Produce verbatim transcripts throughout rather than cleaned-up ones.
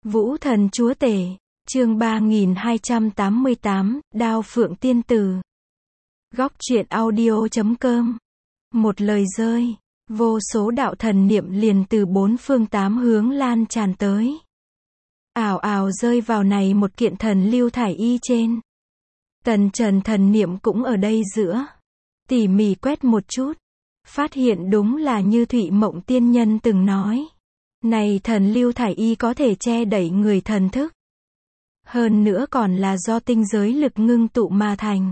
Vũ thần chúa tể, chương ba nghìn hai trăm tám mươi tám, Đao Phượng Tiên Tử. Góc truyện audio chấm com. Một lời rơi, vô số đạo thần niệm liền từ bốn phương tám hướng lan tràn tới. Ảo ảo rơi vào này một kiện thần lưu thải y trên. Tần Trần thần niệm cũng ở đây giữa. Tỉ mỉ quét một chút, phát hiện đúng là như Thụy Mộng tiên nhân từng nói. Này thần lưu thải y có thể che đẩy người thần thức. Hơn nữa còn là do tinh giới lực ngưng tụ mà thành.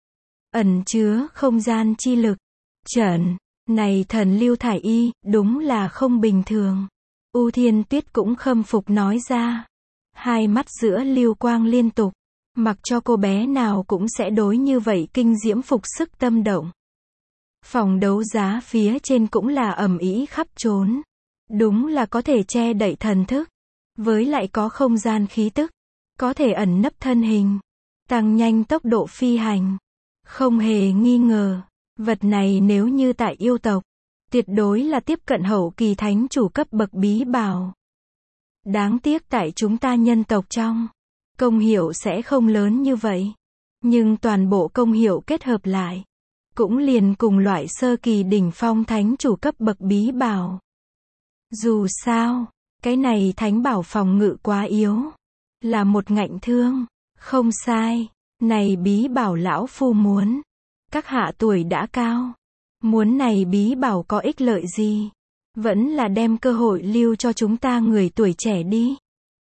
Ẩn chứa không gian chi lực. Trần, này thần lưu thải y, đúng là không bình thường. U Thiên Tuyết cũng khâm phục nói ra. Hai mắt giữa lưu quang liên tục. Mặc cho cô bé nào cũng sẽ đối như vậy kinh diễm phục sức tâm động. Phòng đấu giá phía trên cũng là ầm ĩ khắp trốn. Đúng là có thể che đậy thần thức. Với lại có không gian khí tức. Có thể ẩn nấp thân hình. Tăng nhanh tốc độ phi hành. Không hề nghi ngờ. Vật này nếu như tại yêu tộc. Tuyệt đối là tiếp cận hậu kỳ thánh chủ cấp bậc bí bảo. Đáng tiếc tại chúng ta nhân tộc trong. Công hiệu sẽ không lớn như vậy. Nhưng toàn bộ công hiệu kết hợp lại. Cũng liền cùng loại sơ kỳ đỉnh phong thánh chủ cấp bậc bí bảo. Dù sao, cái này thánh bảo phòng ngự quá yếu. Là một ngạnh thương. Không sai. Này bí bảo lão phu muốn. Các hạ tuổi đã cao. Muốn này bí bảo có ích lợi gì? Vẫn là đem cơ hội lưu cho chúng ta người tuổi trẻ đi.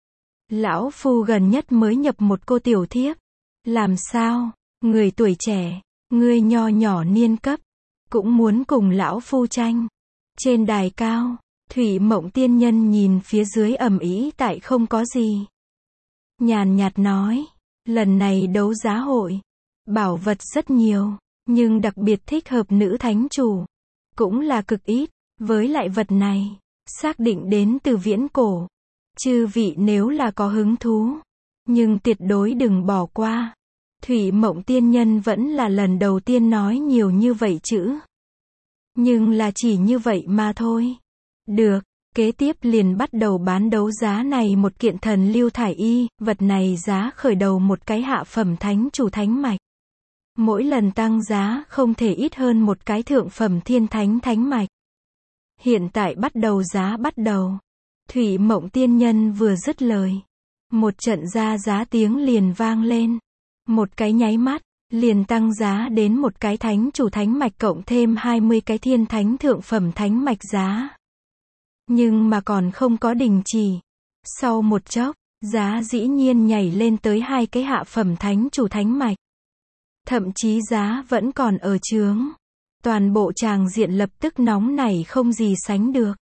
Lão phu gần nhất mới nhập một cô tiểu thiếp. Làm sao? Người tuổi trẻ, người nho nhỏ niên cấp. Cũng muốn cùng lão phu tranh. Trên đài cao. Thụy Mộng tiên nhân nhìn phía dưới ầm ĩ tại không có gì. Nhàn nhạt nói, lần này đấu giá hội, bảo vật rất nhiều, nhưng đặc biệt thích hợp nữ thánh chủ, cũng là cực ít, với lại vật này, xác định đến từ viễn cổ. Chư vị nếu là có hứng thú, nhưng tuyệt đối đừng bỏ qua. Thụy Mộng tiên nhân vẫn là lần đầu tiên nói nhiều như vậy chữ. Nhưng là chỉ như vậy mà thôi. Được, kế tiếp liền bắt đầu bán đấu giá này một kiện thần lưu thải y, vật này giá khởi đầu một cái hạ phẩm thánh chủ thánh mạch. Mỗi lần tăng giá không thể ít hơn một cái thượng phẩm thiên thánh thánh mạch. Hiện tại bắt đầu giá bắt đầu. Thụy Mộng tiên nhân vừa dứt lời. Một trận ra giá tiếng liền vang lên. Một cái nháy mắt, liền tăng giá đến một cái thánh chủ thánh mạch cộng thêm hai mươi cái thiên thánh thượng phẩm thánh mạch giá. Nhưng mà còn không có đình chỉ. Sau một chốc, giá dĩ nhiên nhảy lên tới hai cái hạ phẩm thánh chủ thánh mạch. Thậm chí giá vẫn còn ở chướng. Toàn bộ tràng diện lập tức nóng nảy không gì sánh được.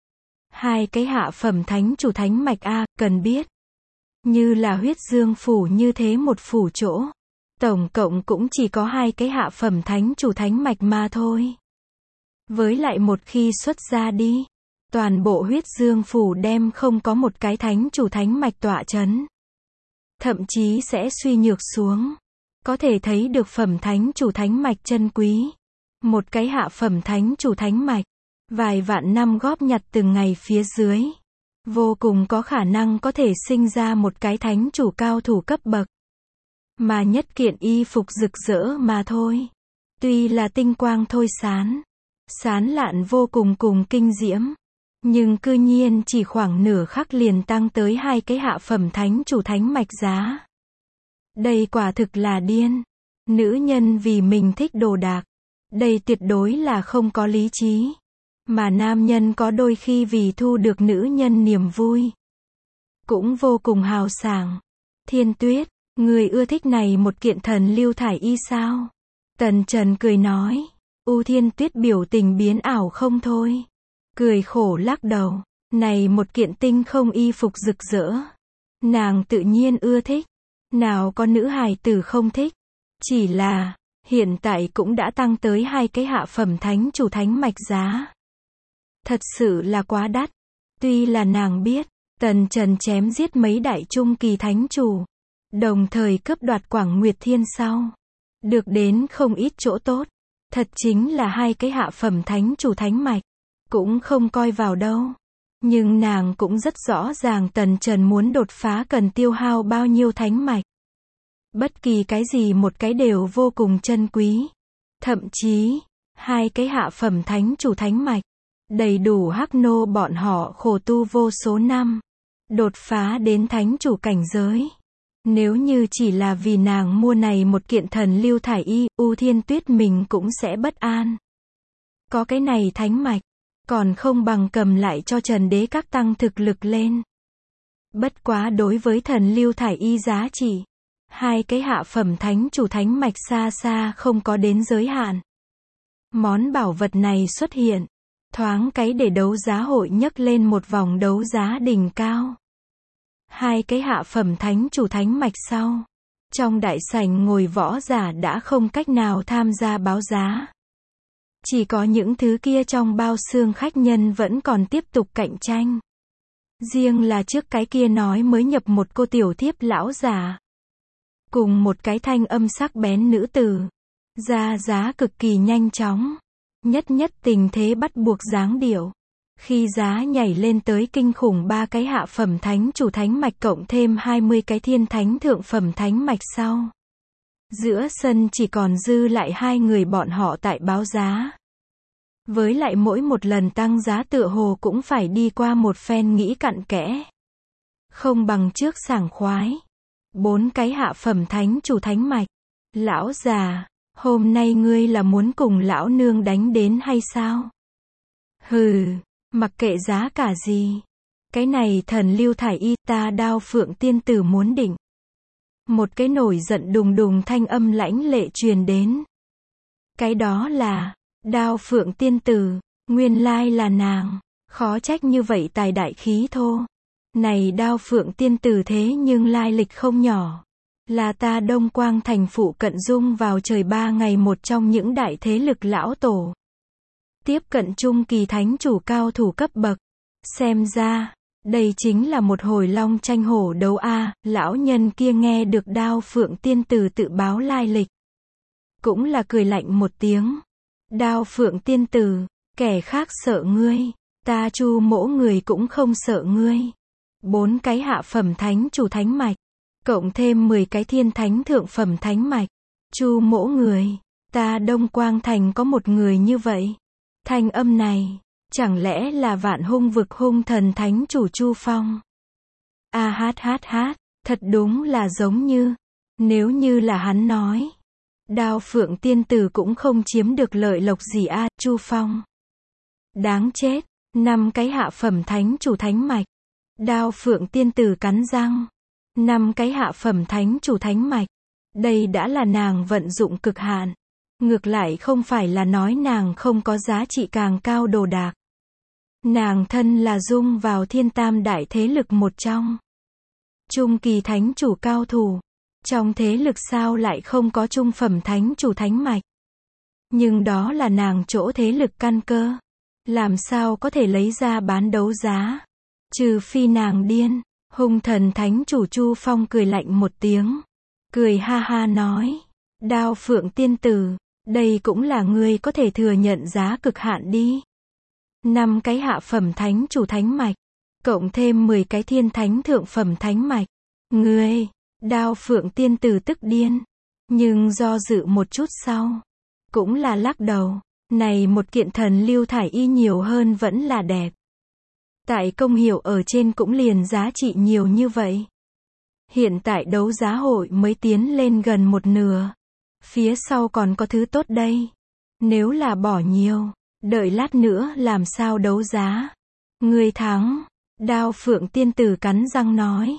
Hai cái hạ phẩm thánh chủ thánh mạch A, cần biết. Như là huyết dương phủ như thế một phủ chỗ. Tổng cộng cũng chỉ có hai cái hạ phẩm thánh chủ thánh mạch mà thôi. Với lại một khi xuất ra đi. Toàn bộ huyết dương phủ đem không có một cái thánh chủ thánh mạch tọa chấn. Thậm chí sẽ suy nhược xuống. Có thể thấy được phẩm thánh chủ thánh mạch chân quý. Một cái hạ phẩm thánh chủ thánh mạch. Vài vạn năm góp nhặt từng ngày phía dưới. Vô cùng có khả năng có thể sinh ra một cái thánh chủ cao thủ cấp bậc. Mà nhất kiện y phục rực rỡ mà thôi. Tuy là tinh quang thôi sán. Sán lạn vô cùng cùng kinh diễm. Nhưng cư nhiên chỉ khoảng nửa khắc liền tăng tới hai cái hạ phẩm thánh chủ thánh mạch giá. Đây quả thực là điên. Nữ nhân vì mình thích đồ đạc. Đây tuyệt đối là không có lý trí. Mà nam nhân có đôi khi vì thu được nữ nhân niềm vui. Cũng vô cùng hào sảng. Thiên Tuyết, người ưa thích này một kiện thần lưu thải y sao? Tần Trần cười nói. U Thiên Tuyết biểu tình biến ảo không thôi. Cười khổ lắc đầu. Này một kiện tinh không y phục rực rỡ. Nàng tự nhiên ưa thích. Nào có nữ hài tử không thích. Chỉ là, hiện tại cũng đã tăng tới hai cái hạ phẩm thánh chủ thánh mạch giá. Thật sự là quá đắt. Tuy là nàng biết, Tần Trần chém giết mấy đại trung kỳ thánh chủ. Đồng thời cướp đoạt Quảng Nguyệt Thiên sau. Được đến không ít chỗ tốt. Thật chính là hai cái hạ phẩm thánh chủ thánh mạch. Cũng không coi vào đâu. Nhưng nàng cũng rất rõ ràng Tần Trần muốn đột phá cần tiêu hao bao nhiêu thánh mạch. Bất kỳ cái gì một cái đều vô cùng chân quý. Thậm chí, hai cái hạ phẩm thánh chủ thánh mạch, đầy đủ hắc nô bọn họ khổ tu vô số năm, đột phá đến thánh chủ cảnh giới. Nếu như chỉ là vì nàng mua này một kiện thần lưu thải y, U Thiên Tuyết mình cũng sẽ bất an. Có cái này thánh mạch, còn không bằng cầm lại cho Trần Đế các tăng thực lực lên. Bất quá đối với thần lưu thải y giá trị, hai cái hạ phẩm thánh chủ thánh mạch xa xa không có đến giới hạn. Món bảo vật này xuất hiện, thoáng cái để đấu giá hội nhấc lên một vòng đấu giá đỉnh cao. Hai cái hạ phẩm thánh chủ thánh mạch sau, trong đại sảnh ngồi võ giả đã không cách nào tham gia báo giá. Chỉ có những thứ kia trong bao xương khách nhân vẫn còn tiếp tục cạnh tranh. Riêng là trước cái kia nói mới nhập một cô tiểu thiếp lão giả, cùng một cái thanh âm sắc bén nữ tử, ra giá cực kỳ nhanh chóng, nhất nhất tình thế bắt buộc dáng điệu. Khi giá nhảy lên tới kinh khủng ba cái hạ phẩm thánh chủ thánh mạch cộng thêm hai mươi cái thiên thánh thượng phẩm thánh mạch sau, giữa sân chỉ còn dư lại hai người bọn họ tại báo giá. Với lại mỗi một lần tăng giá tựa hồ cũng phải đi qua một phen nghĩ cặn kẽ. Không bằng trước sảng khoái. Bốn cái hạ phẩm thánh chủ thánh mạch. Lão già, hôm nay ngươi là muốn cùng lão nương đánh đến hay sao? Hừ, mặc kệ giá cả gì. Cái này thần lưu thải y ta Đao Phượng tiên tử muốn định. Một cái nổi giận đùng đùng thanh âm lãnh lệ truyền đến. Cái đó là Đao Phượng tiên tử, nguyên lai là nàng, khó trách như vậy tài đại khí thô. Này Đao Phượng tiên tử thế nhưng lai lịch không nhỏ, là ta Đông Quang thành phụ cận dung vào trời ba ngày một trong những đại thế lực lão tổ. Tiếp cận trung kỳ thánh chủ cao thủ cấp bậc. Xem ra, đây chính là một hồi long tranh hổ đấu a. Lão nhân kia nghe được Đao Phượng tiên tử tự báo lai lịch, cũng là cười lạnh một tiếng. Đao Phượng tiên tử, kẻ khác sợ ngươi, ta Chu mỗ người cũng không sợ ngươi. Bốn cái hạ phẩm thánh chủ thánh mạch, cộng thêm mười cái thiên thánh thượng phẩm thánh mạch. Chu mỗ người, ta Đông Quang thành có một người như vậy. Thanh âm này, chẳng lẽ là Vạn Hung vực hung thần thánh chủ Chu Phong? A hát hát hát, thật đúng là giống như, nếu như là hắn nói, Đao Phượng tiên tử cũng không chiếm được lợi lộc gì a. Chu Phong. Đáng chết, năm cái hạ phẩm thánh chủ thánh mạch. Đao Phượng tiên tử cắn răng. Năm cái hạ phẩm thánh chủ thánh mạch. Đây đã là nàng vận dụng cực hạn. Ngược lại không phải là nói nàng không có giá trị càng cao đồ đạc. Nàng thân là dung vào thiên tam đại thế lực một trong. Trung kỳ thánh chủ cao thủ. Trong thế lực sao lại không có trung phẩm thánh chủ thánh mạch. Nhưng đó là nàng chỗ thế lực căn cơ. Làm sao có thể lấy ra bán đấu giá. Trừ phi nàng điên. Hung thần thánh chủ Chu Phong cười lạnh một tiếng. Cười ha ha nói. Đao Phượng tiên tử, đây cũng là ngươi có thể thừa nhận giá cực hạn đi. Năm cái hạ phẩm thánh chủ thánh mạch. Cộng thêm mười cái thiên thánh thượng phẩm thánh mạch. Ngươi, Đao Phượng tiên tử tức điên. Nhưng do dự một chút sau. Cũng là lắc đầu. Này một kiện thần lưu thải y nhiều hơn vẫn là đẹp. Tại công hiệu ở trên cũng liền giá trị nhiều như vậy. Hiện tại đấu giá hội mới tiến lên gần một nửa. Phía sau còn có thứ tốt đây. Nếu là bỏ nhiều, đợi lát nữa làm sao đấu giá. Ngươi thắng. Đao Phượng tiên tử cắn răng nói.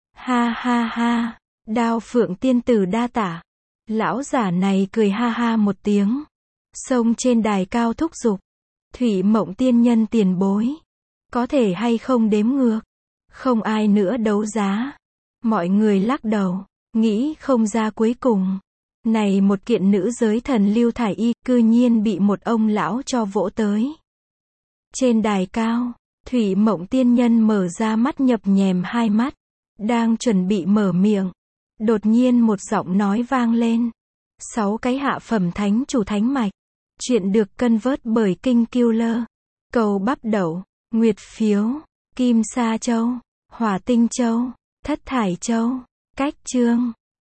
Ha ha ha. Đao Phượng tiên tử đa tạ. Lão giả này cười ha ha một tiếng. Xông trên đài cao thúc giục. Thủy Mộng tiên nhân tiền bối. Có thể hay không đếm ngược. Không ai nữa đấu giá. Mọi người lắc đầu. Nghĩ không ra cuối cùng. Này một kiện nữ giới thần lưu thải y cư nhiên bị một ông lão cho vỗ tới. Trên đài cao, Thủy Mộng tiên nhân mở ra mắt nhập nhèm hai mắt. Đang chuẩn bị mở miệng. Đột nhiên một giọng nói vang lên. Sáu cái hạ phẩm thánh chủ thánh mạch. Chuyện được cân vớt bởi Kinh Killer. Cầu bắp đậu, nguyệt phiếu. Kim Sa Châu, Hỏa Tinh Châu, Thất Thải Châu, Cách Chương.